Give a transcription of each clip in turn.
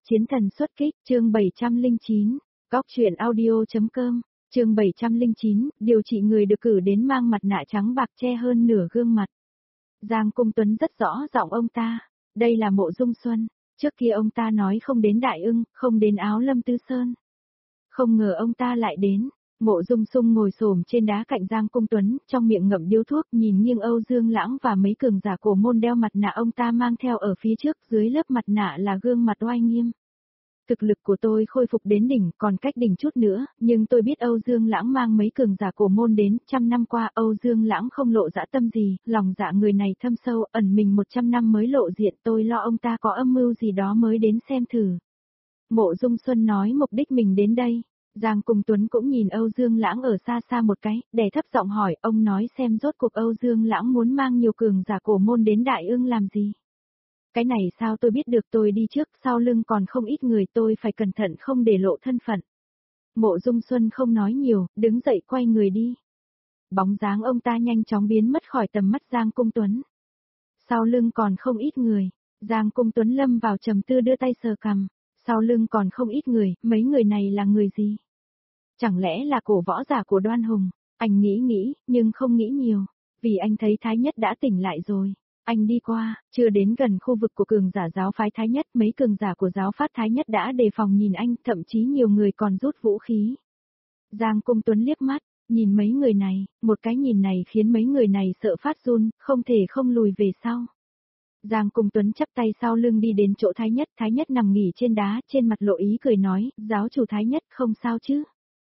Chiến thần xuất kích, chương 709, góc truyện audio.com, chương 709, điều trị người được cử đến mang mặt nạ trắng bạc che hơn nửa gương mặt. Giang Cung Tuấn rất rõ giọng ông ta, đây là Mộ Dung Xuân, trước kia ông ta nói không đến Đại Ưng, không đến Áo Lâm Tư Sơn. Không ngờ ông ta lại đến. Mộ Dung Sung ngồi xổm trên đá cạnh Giang Cung Tuấn, trong miệng ngậm điếu thuốc, nhìn nghiêng Âu Dương Lãng và mấy cường giả cổ môn đeo mặt nạ ông ta mang theo ở phía trước, dưới lớp mặt nạ là gương mặt oai nghiêm. Thực lực của tôi khôi phục đến đỉnh, còn cách đỉnh chút nữa, nhưng tôi biết Âu Dương Lãng mang mấy cường giả cổ môn đến, 100 năm qua Âu Dương Lãng không lộ dã tâm gì, lòng dạ người này thâm sâu, ẩn mình 100 năm mới lộ diện, tôi lo ông ta có âm mưu gì đó mới đến xem thử. Mộ Dung Xuân nói mục đích mình đến đây. Giang Cung Tuấn cũng nhìn Âu Dương Lãng ở xa xa một cái, đè thấp giọng hỏi, ông nói xem rốt cuộc Âu Dương Lãng muốn mang nhiều cường giả cổ môn đến Đại Ưng làm gì? Cái này sao tôi biết được, tôi đi trước, sau lưng còn không ít người, tôi phải cẩn thận không để lộ thân phận. Mộ Dung Xuân không nói nhiều, đứng dậy quay người đi. Bóng dáng ông ta nhanh chóng biến mất khỏi tầm mắt Giang Cung Tuấn. Sau lưng còn không ít người, Giang Cung Tuấn lâm vào trầm tư đưa tay sờ cằm. Sau lưng còn không ít người, mấy người này là người gì? Chẳng lẽ là cổ võ giả của Đoan Hùng? Anh nghĩ, nhưng không nghĩ nhiều, vì anh thấy Thái Nhất đã tỉnh lại rồi. Anh đi qua, chưa đến gần khu vực của cường giả giáo phái Thái Nhất, mấy cường giả của giáo phát Thái Nhất đã đề phòng nhìn anh, thậm chí nhiều người còn rút vũ khí. Giang Cung Tuấn liếc mắt, nhìn mấy người này, một cái nhìn này khiến mấy người này sợ phát run, không thể không lùi về sau. Giang Cung Tuấn chắp tay sau lưng đi đến chỗ Thái Nhất nằm nghỉ trên đá, trên mặt lộ ý cười nói, giáo chủ Thái Nhất không sao chứ?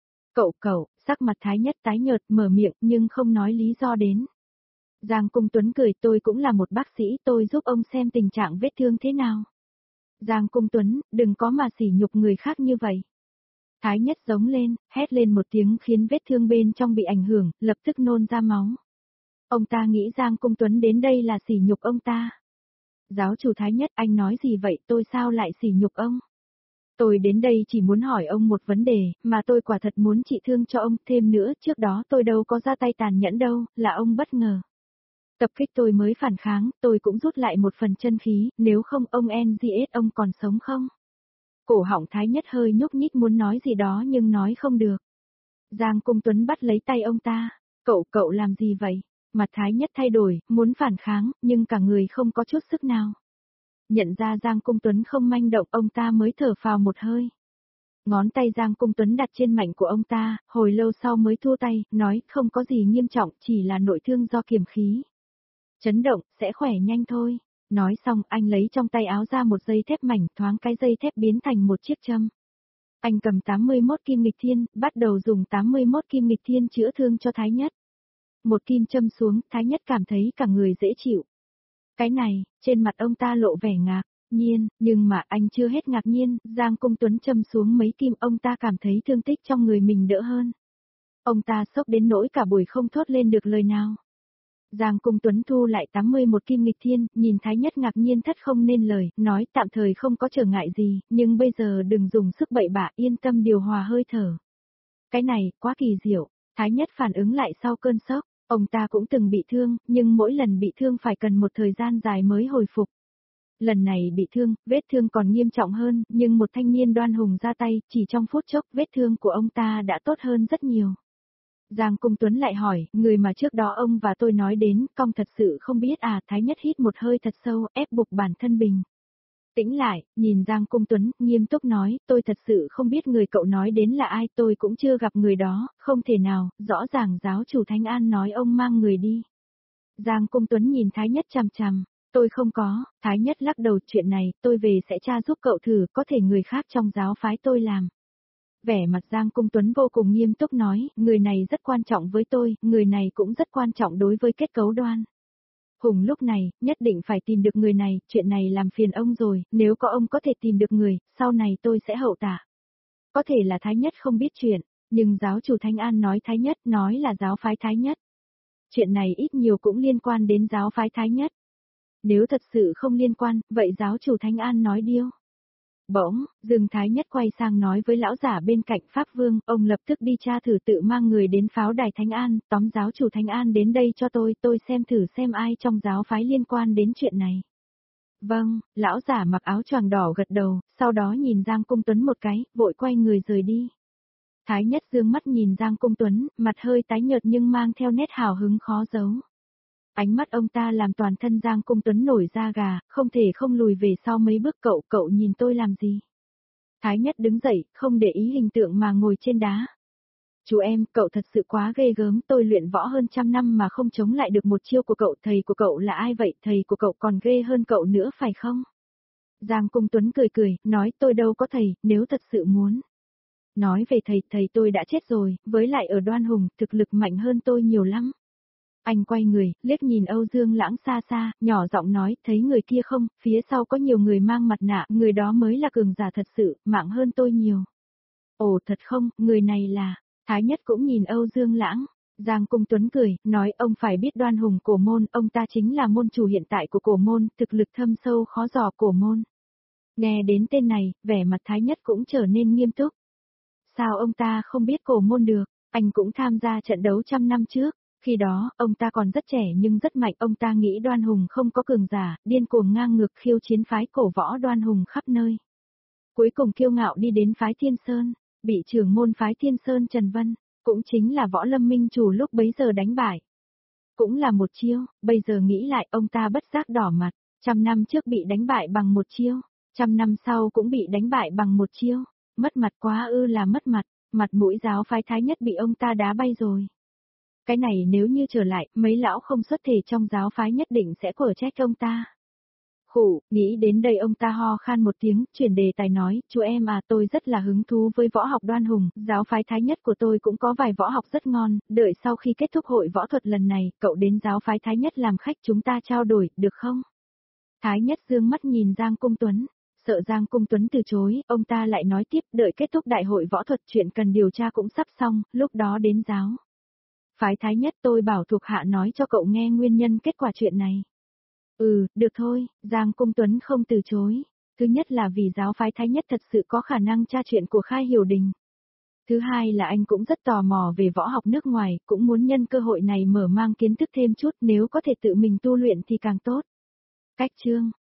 Cậu, sắc mặt Thái Nhất tái nhợt mở miệng nhưng không nói lý do đến. Giang Cung Tuấn cười, tôi cũng là một bác sĩ, tôi giúp ông xem tình trạng vết thương thế nào. Giang Cung Tuấn, đừng có mà sỉ nhục người khác như vậy. Thái Nhất giống lên, hét lên một tiếng khiến vết thương bên trong bị ảnh hưởng, lập tức nôn ra máu. Ông ta nghĩ Giang Cung Tuấn đến đây là sỉ nhục ông ta. Giáo chủ Thái Nhất, anh nói gì vậy, tôi sao lại sỉ nhục ông? Tôi đến đây chỉ muốn hỏi ông một vấn đề, mà tôi quả thật muốn trị thương cho ông, thêm nữa, trước đó tôi đâu có ra tay tàn nhẫn đâu, là ông bất ngờ. Tập kích tôi mới phản kháng, tôi cũng rút lại một phần chân khí, nếu không ông NGS ông còn sống không? Cổ họng Thái Nhất hơi nhúc nhích muốn nói gì đó nhưng nói không được. Giang Cung Tuấn bắt lấy tay ông ta, cậu làm gì vậy? Mặt Thái Nhất thay đổi, muốn phản kháng, nhưng cả người không có chút sức nào. Nhận ra Giang Cung Tuấn không manh động, ông ta mới thở phào một hơi. Ngón tay Giang Cung Tuấn đặt trên mảnh của ông ta, hồi lâu sau mới thua tay, nói không có gì nghiêm trọng, chỉ là nội thương do kiềm khí. Chấn động, sẽ khỏe nhanh thôi. Nói xong, anh lấy trong tay áo ra một dây thép mảnh, thoáng cái dây thép biến thành một chiếc châm. Anh cầm 81 kim nghịch thiên, bắt đầu dùng 81 kim nghịch thiên chữa thương cho Thái Nhất. Một kim châm xuống, Thái Nhất cảm thấy cả người dễ chịu. Cái này, trên mặt ông ta lộ vẻ ngạc nhiên, nhưng mà anh chưa hết ngạc nhiên, Giang Cung Tuấn châm xuống mấy kim, ông ta cảm thấy thương tích trong người mình đỡ hơn. Ông ta sốc đến nỗi cả buổi không thốt lên được lời nào. Giang Cung Tuấn thu lại 81 kim nghịch thiên, nhìn Thái Nhất ngạc nhiên thất không nên lời, nói tạm thời không có trở ngại gì, nhưng bây giờ đừng dùng sức bậy bạ, yên tâm điều hòa hơi thở. Cái này, quá kỳ diệu, Thái Nhất phản ứng lại sau cơn sốc, ông ta cũng từng bị thương, nhưng mỗi lần bị thương phải cần một thời gian dài mới hồi phục. Lần này bị thương, vết thương còn nghiêm trọng hơn, nhưng một thanh niên Đoan Hùng ra tay, chỉ trong phút chốc vết thương của ông ta đã tốt hơn rất nhiều. Giang Cung Tuấn lại hỏi, người mà trước đó ông và tôi nói đến, cong thật sự không biết à? Thái Nhất hít một hơi thật sâu, ép buộc bản thân bình tĩnh lại, nhìn Giang Cung Tuấn, nghiêm túc nói, tôi thật sự không biết người cậu nói đến là ai, tôi cũng chưa gặp người đó, không thể nào, rõ ràng giáo chủ Thánh An nói ông mang người đi. Giang Cung Tuấn nhìn Thái Nhất chằm chằm, tôi không có, Thái Nhất lắc đầu, chuyện này, tôi về sẽ tra giúp cậu thử, có thể người khác trong giáo phái tôi làm. Vẻ mặt Giang Cung Tuấn vô cùng nghiêm túc nói, người này rất quan trọng với tôi, người này cũng rất quan trọng đối với kết cấu Đoan Hùng lúc này, nhất định phải tìm được người này, chuyện này làm phiền ông rồi, nếu có ông có thể tìm được người, sau này tôi sẽ hậu tạ. Có thể là Thái Nhất không biết chuyện, nhưng giáo chủ Thánh An nói Thái Nhất, nói là giáo phái Thái Nhất. Chuyện này ít nhiều cũng liên quan đến giáo phái Thái Nhất. Nếu thật sự không liên quan, vậy giáo chủ Thánh An nói điêu. Bỗng, Dương Thái Nhất quay sang nói với lão giả bên cạnh Pháp Vương, ông lập tức đi tra thử tự mang người đến pháo đài Thánh An, tóm giáo chủ Thánh An đến đây cho tôi xem thử xem ai trong giáo phái liên quan đến chuyện này. Vâng, lão giả mặc áo choàng đỏ gật đầu, sau đó nhìn Giang Cung Tuấn một cái, vội quay người rời đi. Thái Nhất dương mắt nhìn Giang Cung Tuấn, mặt hơi tái nhợt nhưng mang theo nét hào hứng khó giấu. Ánh mắt ông ta làm toàn thân Giang Cung Tuấn nổi da gà, không thể không lùi về sau mấy bước. Cậu nhìn tôi làm gì? Thái Nhất đứng dậy, không để ý hình tượng mà ngồi trên đá. Chú em, cậu thật sự quá ghê gớm, tôi luyện võ hơn 100 năm mà không chống lại được một chiêu của cậu. Thầy của cậu là ai vậy? Thầy của cậu còn ghê hơn cậu nữa phải không? Giang Cung Tuấn cười, nói tôi đâu có thầy, nếu thật sự muốn. Nói về thầy tôi đã chết rồi, với lại ở Đoan Hùng, thực lực mạnh hơn tôi nhiều lắm. Anh quay người, liếc nhìn Âu Dương Lãng xa xa, nhỏ giọng nói, thấy người kia không, phía sau có nhiều người mang mặt nạ, người đó mới là cường giả thật sự, mạnh hơn tôi nhiều. Ồ thật không, người này là, Thái Nhất cũng nhìn Âu Dương Lãng. Giang Cung Tuấn cười, nói ông phải biết Đoan Hùng Cổ Môn, ông ta chính là môn chủ hiện tại của Cổ Môn, thực lực thâm sâu khó dò Cổ Môn. Nghe đến tên này, vẻ mặt Thái Nhất cũng trở nên nghiêm túc. Sao ông ta không biết Cổ Môn được, anh cũng tham gia trận đấu 100 năm trước. Khi đó, ông ta còn rất trẻ nhưng rất mạnh, ông ta nghĩ Đoan Hùng không có cường giả, điên cuồng ngang ngược khiêu chiến phái cổ võ Đoan Hùng khắp nơi. Cuối cùng kiêu ngạo đi đến phái Thiên Sơn, bị trưởng môn phái Thiên Sơn Trần Vân, cũng chính là Võ Lâm Minh chủ lúc bấy giờ đánh bại. Cũng là một chiêu, bây giờ nghĩ lại ông ta bất giác đỏ mặt, 100 năm trước bị đánh bại bằng một chiêu, 100 năm sau cũng bị đánh bại bằng một chiêu, mất mặt quá ư là mất mặt, mặt mũi giáo phái Thái Nhất bị ông ta đá bay rồi. Cái này nếu như trở lại, mấy lão không xuất thể trong giáo phái nhất định sẽ quở trách ông ta. Khủ, nghĩ đến đây ông ta ho khan một tiếng, chuyển đề tài nói, chú em à tôi rất là hứng thú với võ học Đoan Hùng, giáo phái Thái Nhất của tôi cũng có vài võ học rất ngon, đợi sau khi kết thúc hội võ thuật lần này, cậu đến giáo phái Thái Nhất làm khách chúng ta trao đổi, được không? Thái Nhất dương mắt nhìn Giang Cung Tuấn, sợ Giang Cung Tuấn từ chối, ông ta lại nói tiếp, đợi kết thúc đại hội võ thuật chuyện cần điều tra cũng sắp xong, lúc đó đến giáo phái Thái Nhất tôi bảo thuộc hạ nói cho cậu nghe nguyên nhân kết quả chuyện này. Được thôi, Giang Cung Tuấn không từ chối. Thứ nhất là vì giáo phái Thái Nhất thật sự có khả năng tra chuyện của Khai Hiểu Đình. Thứ hai là anh cũng rất tò mò về võ học nước ngoài, cũng muốn nhân cơ hội này mở mang kiến thức thêm chút, nếu có thể tự mình tu luyện thì càng tốt. Cách chương